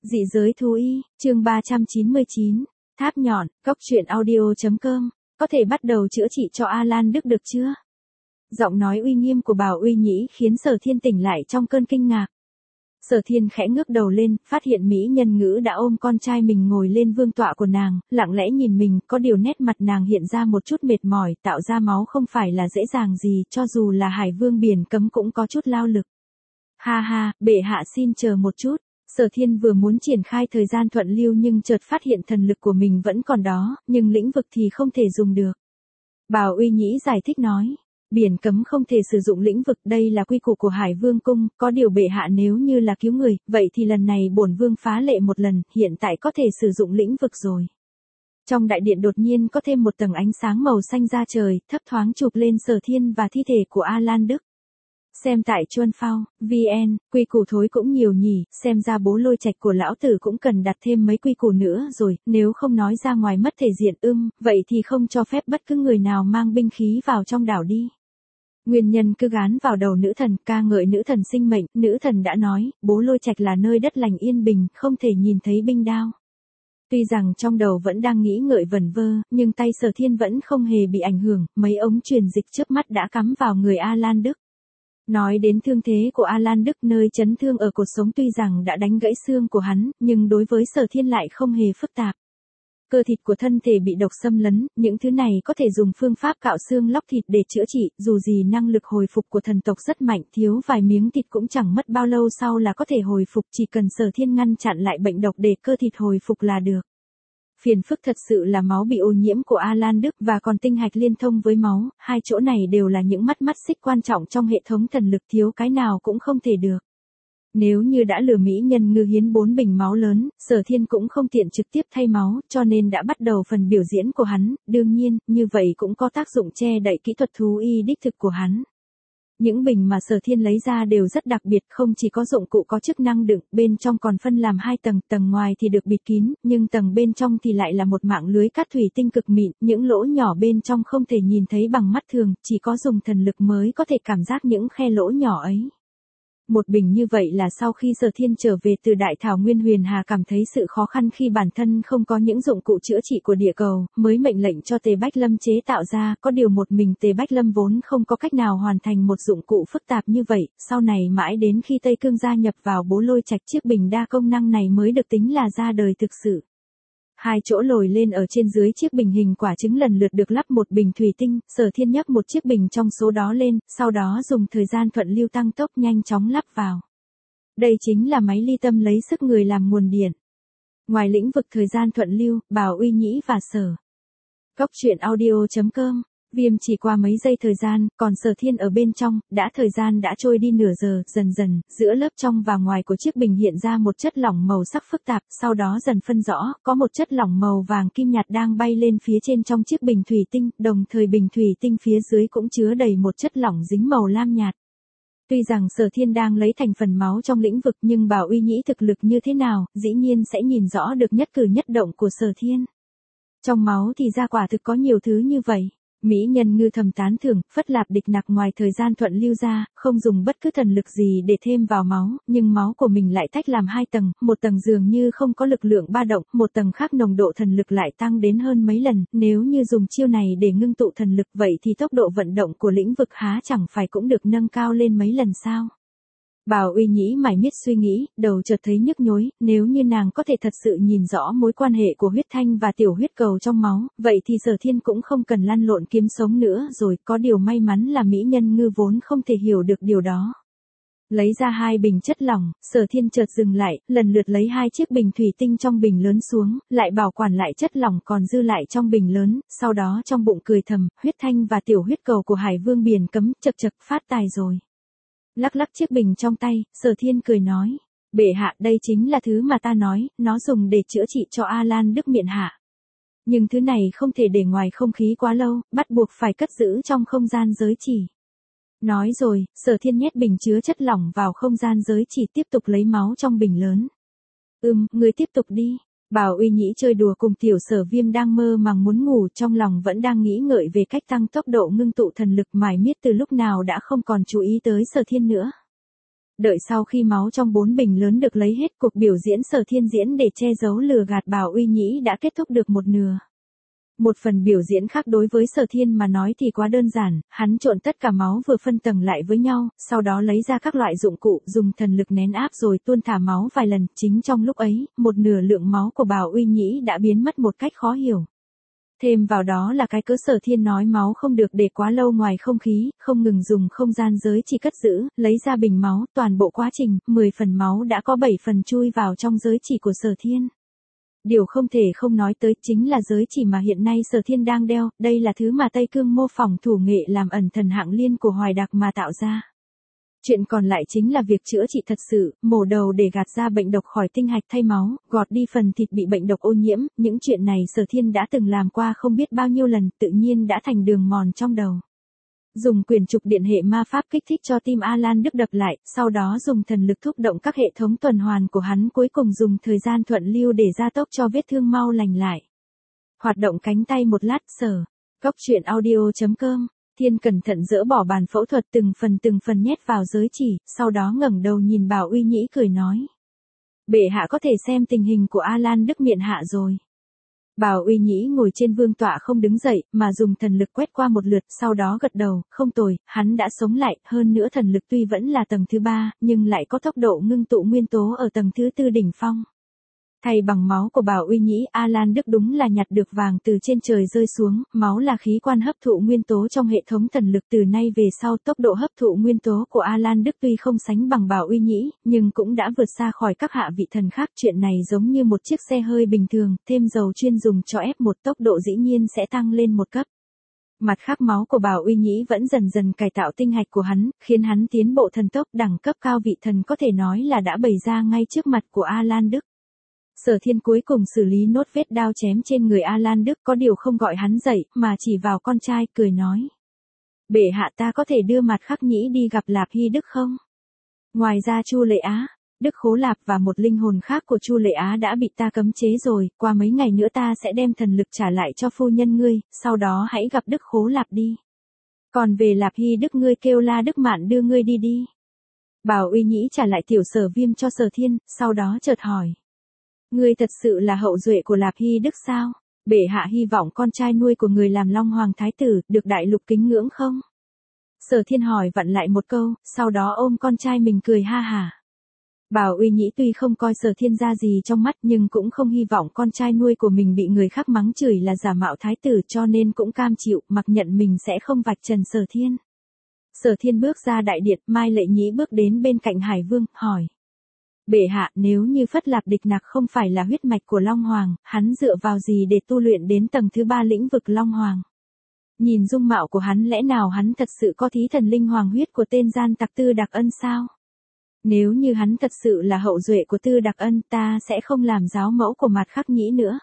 Dị giới thú y, chương 399, tháp nhọn, cốc truyện audio.com, có thể bắt đầu chữa trị cho Alan Đức được chưa? Giọng nói uy nghiêm của Bảo Uy Nhĩ khiến Sở Thiên tỉnh lại trong cơn kinh ngạc. Sở Thiên khẽ ngước đầu lên, phát hiện mỹ nhân ngữ đã ôm con trai mình ngồi lên vương tọa của nàng, lặng lẽ nhìn mình, có điều nét mặt nàng hiện ra một chút mệt mỏi, tạo ra máu không phải là dễ dàng gì, cho dù là Hải Vương biển cấm cũng có chút lao lực. Ha ha, bệ hạ xin chờ một chút. Sở Thiên vừa muốn triển khai thời gian thuận lưu nhưng chợt phát hiện thần lực của mình vẫn còn đó, nhưng lĩnh vực thì không thể dùng được. Bảo Uy Nhĩ giải thích nói, biển cấm không thể sử dụng lĩnh vực, đây là quy củ của Hải Vương cung, có điều bệ hạ nếu như là cứu người, vậy thì lần này bổn vương phá lệ một lần, hiện tại có thể sử dụng lĩnh vực rồi. Trong đại điện đột nhiên có thêm một tầng ánh sáng màu xanh ra trời, thấp thoáng chụp lên Sở Thiên và thi thể của Alan Đức. Xem tại Chuân Phao, VN, quy củ thối cũng nhiều nhỉ, xem ra bố Lôi Trạch của lão tử cũng cần đặt thêm mấy quy củ nữa rồi, nếu không nói ra ngoài mất thể diện vậy thì không cho phép bất cứ người nào mang binh khí vào trong đảo đi. Nguyên nhân cứ gán vào đầu nữ thần, ca ngợi nữ thần sinh mệnh, nữ thần đã nói, bố Lôi Trạch là nơi đất lành yên bình, không thể nhìn thấy binh đao. Tuy rằng trong đầu vẫn đang nghĩ ngợi vẩn vơ, nhưng tay Sở Thiên vẫn không hề bị ảnh hưởng, mấy ống truyền dịch chớp mắt đã cắm vào người Alan Đức. Nói đến thương thế của Alan Đức, nơi chấn thương ở cột sống tuy rằng đã đánh gãy xương của hắn, nhưng đối với Sở Thiên lại không hề phức tạp. Cơ thịt của thân thể bị độc xâm lấn, những thứ này có thể dùng phương pháp cạo xương lóc thịt để chữa trị, dù gì năng lực hồi phục của thần tộc rất mạnh, thiếu vài miếng thịt cũng chẳng mất bao lâu sau là có thể hồi phục, chỉ cần Sở Thiên ngăn chặn lại bệnh độc để cơ thịt hồi phục là được. Phiền phức thật sự là máu bị ô nhiễm của Alan Đức và còn tinh hạch liên thông với máu, hai chỗ này đều là những mắt xích quan trọng trong hệ thống thần lực, thiếu cái nào cũng không thể được. Nếu như đã lừa mỹ nhân ngư hiến 4 bình máu lớn, Sở Thiên cũng không tiện trực tiếp thay máu, cho nên đã bắt đầu phần biểu diễn của hắn, đương nhiên, như vậy cũng có tác dụng che đậy kỹ thuật thú y đích thực của hắn. Những bình mà Sở Thiên lấy ra đều rất đặc biệt, không chỉ có dụng cụ có chức năng đựng, bên trong còn phân làm 2 tầng, tầng ngoài thì được bịt kín, nhưng tầng bên trong thì lại là một mạng lưới cát thủy tinh cực mịn, những lỗ nhỏ bên trong không thể nhìn thấy bằng mắt thường, chỉ có dùng thần lực mới có thể cảm giác những khe lỗ nhỏ ấy. Một bình như vậy là sau khi Sở Thiên trở về từ Đại Thảo Nguyên Huyền Hà cảm thấy sự khó khăn khi bản thân không có những dụng cụ chữa trị của địa cầu, mới mệnh lệnh cho Tề Bách Lâm chế tạo ra, có điều một mình Tề Bách Lâm vốn không có cách nào hoàn thành một dụng cụ phức tạp như vậy, sau này mãi đến khi Tây Cương gia nhập vào bố Lôi Trạch, chiếc bình đa công năng này mới được tính là ra đời thực sự. Hai chỗ lồi lên ở trên dưới chiếc bình hình quả trứng lần lượt được lắp một bình thủy tinh, Sở Thiên nhấc một chiếc bình trong số đó lên, sau đó dùng thời gian thuận lưu tăng tốc nhanh chóng lắp vào. Đây chính là máy ly tâm lấy sức người làm nguồn điện. Ngoài lĩnh vực thời gian thuận lưu, Bảo Uy Nhĩ và Sở Cốc truyện audio.com, Viêm chỉ qua mấy giây thời gian, còn Sở Thiên ở bên trong, thời gian đã trôi đi nửa giờ, dần dần, giữa lớp trong và ngoài của chiếc bình hiện ra một chất lỏng màu sắc phức tạp, sau đó dần phân rõ, có một chất lỏng màu vàng kim nhạt đang bay lên phía trên trong chiếc bình thủy tinh, đồng thời bình thủy tinh phía dưới cũng chứa đầy một chất lỏng dính màu lam nhạt. Tuy rằng Sở Thiên đang lấy thành phần máu trong lĩnh vực nhưng Bảo Uy Nhĩ thực lực như thế nào, dĩ nhiên sẽ nhìn rõ được nhất cử nhất động của Sở Thiên. Trong máu thì ra quả thực có nhiều thứ như vậy. Mỹ nhân ngư thầm tán thưởng, Phất Lạp Địch Nặc ngoài thời gian thuận lưu ra, không dùng bất cứ thần lực gì để thêm vào máu, nhưng máu của mình lại tách làm 2 tầng, một tầng dường như không có lực lượng ba động, một tầng khác nồng độ thần lực lại tăng đến hơn mấy lần, nếu như dùng chiêu này để ngưng tụ thần lực vậy thì tốc độ vận động của lĩnh vực há chẳng phải cũng được nâng cao lên mấy lần sao? Bảo Uy Nhĩ mải miết suy nghĩ, đầu chợt thấy nhức nhối, nếu như nàng có thể thật sự nhìn rõ mối quan hệ của huyết thanh và tiểu huyết cầu trong máu, vậy thì Sở Thiên cũng không cần lăn lộn kiếm sống nữa rồi, có điều may mắn là mỹ nhân ngư vốn không thể hiểu được điều đó. Lấy ra 2 bình chất lỏng, Sở Thiên chợt dừng lại, lần lượt lấy 2 chiếc bình thủy tinh trong bình lớn xuống, lại bảo quản lại chất lỏng còn dư lại trong bình lớn, sau đó trong bụng cười thầm, huyết thanh và tiểu huyết cầu của Hải Vương biển cấm, chậc phát tài rồi. Lắc lắc chiếc bình trong tay, Sở Thiên cười nói, bệ hạ đây chính là thứ mà ta nói, nó dùng để chữa trị cho Alan Đức miện hạ. Nhưng thứ này không thể để ngoài không khí quá lâu, bắt buộc phải cất giữ trong không gian giới chỉ. Nói rồi, Sở Thiên nhét bình chứa chất lỏng vào không gian giới chỉ tiếp tục lấy máu trong bình lớn. Ngươi tiếp tục đi. Bảo Uy Nhĩ chơi đùa cùng tiểu Sở Viêm đang mơ màng muốn ngủ, trong lòng vẫn đang nghĩ ngợi về cách tăng tốc độ ngưng tụ thần lực, mải miết từ lúc nào đã không còn chú ý tới Sở Thiên nữa. Đợi sau khi máu trong 4 bình lớn được lấy hết, cuộc biểu diễn Sở Thiên diễn để che giấu lừa gạt Bảo Uy Nhĩ đã kết thúc được một nửa. Một phần biểu diễn khác đối với Sở Thiên mà nói thì quá đơn giản, hắn trộn tất cả máu vừa phân tầng lại với nhau, sau đó lấy ra các loại dụng cụ, dùng thần lực nén áp rồi tuôn thả máu vài lần, chính trong lúc ấy, một nửa lượng máu của Bảo Uy Nhĩ đã biến mất một cách khó hiểu. Thêm vào đó là cái cớ Sở Thiên nói máu không được để quá lâu ngoài không khí, không ngừng dùng không gian giới chỉ cất giữ, lấy ra bình máu, toàn bộ quá trình, 10 phần máu đã có 7 phần chui vào trong giới chỉ của Sở Thiên. Điều không thể không nói tới chính là giới chỉ mà hiện nay Sở Thiên đang đeo, đây là thứ mà Tây Cương mô phỏng thủ nghệ làm ẩn thần hạng liên của Hoài Đạc mà tạo ra. Chuyện còn lại chính là việc chữa trị thật sự, mổ đầu để gạt ra bệnh độc khỏi tinh hạch thay máu, gọt đi phần thịt bị bệnh độc ô nhiễm, những chuyện này Sở Thiên đã từng làm qua không biết bao nhiêu lần, tự nhiên đã thành đường mòn trong đầu. Dùng quyền trục điện hệ ma pháp kích thích cho tim Alan Đức đập lại, sau đó dùng thần lực thúc động các hệ thống tuần hoàn của hắn, cuối cùng dùng thời gian thuận lưu để gia tốc cho vết thương mau lành lại. Hoạt động cánh tay một lát, Sở. Cốc truyện audio.com. Thiên cẩn thận dỡ bỏ bàn phẫu thuật từng phần nhét vào giới chỉ, sau đó ngẩng đầu nhìn Bảo Uy Nhĩ cười nói. Bệ hạ có thể xem tình hình của Alan Đức miện hạ rồi. Bảo Uy Nhĩ ngồi trên vương tọa không đứng dậy, mà dùng thần lực quét qua một lượt, sau đó gật đầu, không tồi, hắn đã sống lại, hơn nữa thần lực tuy vẫn là tầng thứ 3, nhưng lại có tốc độ ngưng tụ nguyên tố ở tầng thứ 4 đỉnh phong. Thay bằng máu của Bảo Uy Nhĩ, Alan Đức đúng là nhặt được vàng từ trên trời rơi xuống, máu là khí quan hấp thụ nguyên tố trong hệ thống thần lực, từ nay về sau tốc độ hấp thụ nguyên tố của Alan Đức tuy không sánh bằng Bảo Uy Nhĩ, nhưng cũng đã vượt xa khỏi các hạ vị thần khác, chuyện này giống như một chiếc xe hơi bình thường, thêm dầu chuyên dùng cho F1 tốc độ dĩ nhiên sẽ tăng lên một cấp. Mặt khác máu của Bảo Uy Nhĩ vẫn dần dần cải tạo tinh hạch của hắn, khiến hắn tiến bộ thần tốc, đẳng cấp cao vị thần có thể nói là đã bày ra ngay trước mặt của Alan Đức. Sở Thiên cuối cùng xử lý nốt vết đao chém trên người Alan Đức, có điều không gọi hắn dậy, mà chỉ vào con trai, cười nói. Bệ hạ, ta có thể đưa Mặt Khắc Nhĩ đi gặp Lạp Hy Đức không? Ngoài ra Chu Lệ Á, Đức Khố Lạp và một linh hồn khác của Chu Lệ Á đã bị ta cấm chế rồi, qua mấy ngày nữa ta sẽ đem thần lực trả lại cho phu nhân ngươi, sau đó hãy gặp Đức Khố Lạp đi. Còn về Lạp Hy Đức ngươi kêu La Đức Mạn đưa ngươi đi đi. Bảo Uy Nhĩ trả lại tiểu Sở Viêm cho Sở Thiên, sau đó chợt hỏi. Ngươi thật sự là hậu duệ của Lạp Hy Đức sao? Bệ hạ hy vọng con trai nuôi của người làm Long Hoàng Thái Tử, được đại lục kính ngưỡng không? Sở Thiên hỏi vặn lại một câu, sau đó ôm con trai mình cười ha hả. Bảo Uy Nhĩ tuy không coi Sở Thiên ra gì trong mắt, nhưng cũng không hy vọng con trai nuôi của mình bị người khác mắng chửi là giả mạo thái tử, cho nên cũng cam chịu, mặc nhận mình sẽ không vạch trần Sở Thiên. Sở Thiên bước ra đại điện, Mai Lệ Nhĩ bước đến bên cạnh Hải Vương, hỏi. Bệ hạ, nếu như Phất Lạp Địch Nặc không phải là huyết mạch của Long Hoàng, hắn dựa vào gì để tu luyện đến tầng thứ 3 lĩnh vực Long Hoàng? Nhìn dung mạo của hắn, lẽ nào hắn thật sự có thí thần linh hoàng huyết của tên gian tặc Tư Đặc Ân sao? Nếu như hắn thật sự là hậu duệ của Tư Đặc Ân, ta sẽ không làm giáo mẫu của Mặt Khắc Nhĩ nữa.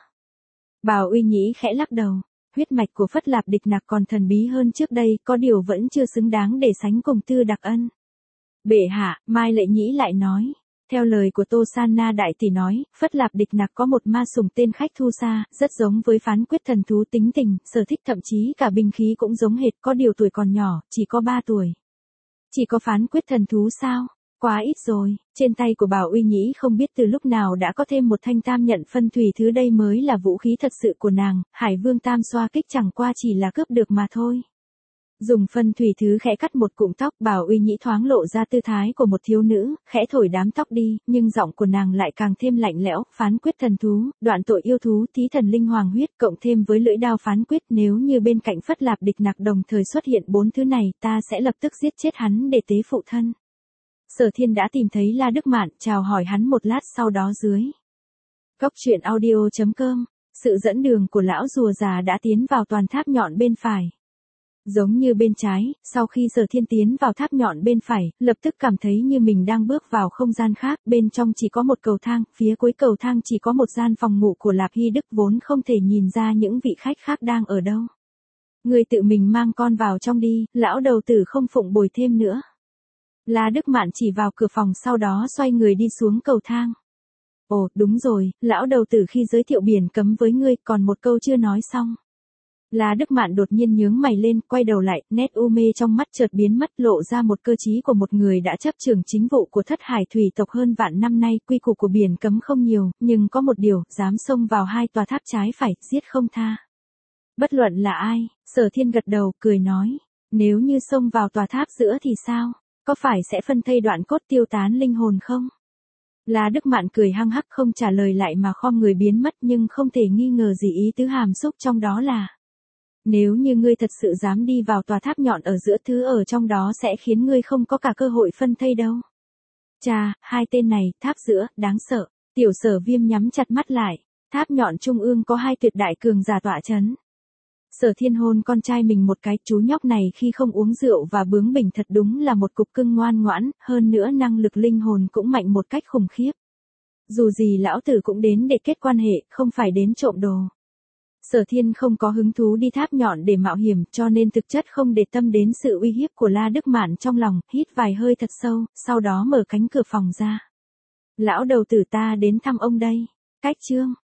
Bảo Uy Nhĩ khẽ lắc đầu, huyết mạch của Phất Lạp Địch Nặc còn thần bí hơn trước đây, có điều vẫn chưa xứng đáng để sánh cùng Tư Đặc Ân. Bệ hạ, Mai Lệ Nhĩ lại nói. Theo lời của Tô San Na đại tỷ nói, Phất Lạp Địch Nặc có một ma sủng tên Khách Thu Sa, rất giống với Phán Quyết thần thú tính tình, sở thích thậm chí cả binh khí cũng giống hệt, có điều tuổi còn nhỏ, chỉ có 3 tuổi. Chỉ có Phán Quyết thần thú sao? Quá ít rồi, trên tay của Bảo Uy Nhĩ không biết từ lúc nào đã có thêm một thanh tam nhận phân thủy thứ, đây mới là vũ khí thật sự của nàng, Hải Vương tam xoa kích chẳng qua chỉ là cướp được mà thôi. Dùng phân thủy thứ khẽ cắt một cụm tóc, Bảo Uy Nhĩ thoáng lộ ra tư thái của một thiếu nữ, khẽ thổi đám tóc đi, nhưng giọng của nàng lại càng thêm lạnh lẽo, Phán Quyết thần thú, đoạn tội yêu thú, thí thần linh hoàng huyết, cộng thêm với lưỡi đao phán quyết, nếu như bên cạnh Phất Lạp Địch Nặc đồng thời xuất hiện 4 thứ này, ta sẽ lập tức giết chết hắn để tế phụ thân. Sở Thiên đã tìm thấy La Đức Mạn, chào hỏi hắn một lát, sau đó dưới. Cốc truyện audio.com, sự dẫn đường của lão rùa già đã tiến vào toàn tháp nhọn bên phải. Giống như bên trái, sau khi Sở Thiên tiến vào tháp nhọn bên phải, lập tức cảm thấy như mình đang bước vào không gian khác, bên trong chỉ có một cầu thang, phía cuối cầu thang chỉ có một gian phòng ngủ của Lạp Hy Đức, vốn không thể nhìn ra những vị khách khác đang ở đâu. Người tự mình mang con vào trong đi, lão đầu tử không phụng bồi thêm nữa. La Đức Mạn chỉ vào cửa phòng, sau đó xoay người đi xuống cầu thang. Ồ, đúng rồi, lão đầu tử khi giới thiệu biển cấm với ngươi, còn một câu chưa nói xong. La Đức Mạn đột nhiên nhướng mày lên, quay đầu lại, nét u mê trong mắt chợt biến mất, lộ ra một cơ trí của một người đã chấp trưởng chính vụ của Thất Hải thủy tộc hơn vạn năm nay. Quy củ của biển cấm không nhiều, nhưng có một điều, dám xông vào hai tòa tháp trái phải, giết không tha. Bất luận là ai, Sở Thiên gật đầu, cười nói, nếu như xông vào tòa tháp giữa thì sao? Có phải sẽ phân thây đoạn cốt, tiêu tán linh hồn không? La Đức Mạn cười hăng hắc, không trả lời lại mà khom người biến mất, nhưng không thể nghi ngờ gì ý tứ hàm xúc trong đó là: nếu như ngươi thật sự dám đi vào tòa tháp nhọn ở giữa, thứ ở trong đó sẽ khiến ngươi không có cả cơ hội phân thây đâu. Chà, hai tên này, tháp giữa, đáng sợ. Tiểu Sở Viêm nhắm chặt mắt lại. Tháp nhọn trung ương có hai tuyệt đại cường giả tọa chấn. Sở Thiên hôn con trai mình một cái, chú nhóc này khi không uống rượu và bướng bỉnh thật đúng là một cục cưng ngoan ngoãn, hơn nữa năng lực linh hồn cũng mạnh một cách khủng khiếp. Dù gì lão tử cũng đến để kết quan hệ, không phải đến trộm đồ. Sở Thiên không có hứng thú đi tháp nhọn để mạo hiểm, cho nên thực chất không để tâm đến sự uy hiếp của La Đức Mạn trong lòng, hít vài hơi thật sâu, sau đó mở cánh cửa phòng ra. Lão đầu tử, ta đến thăm ông đây. Cách chương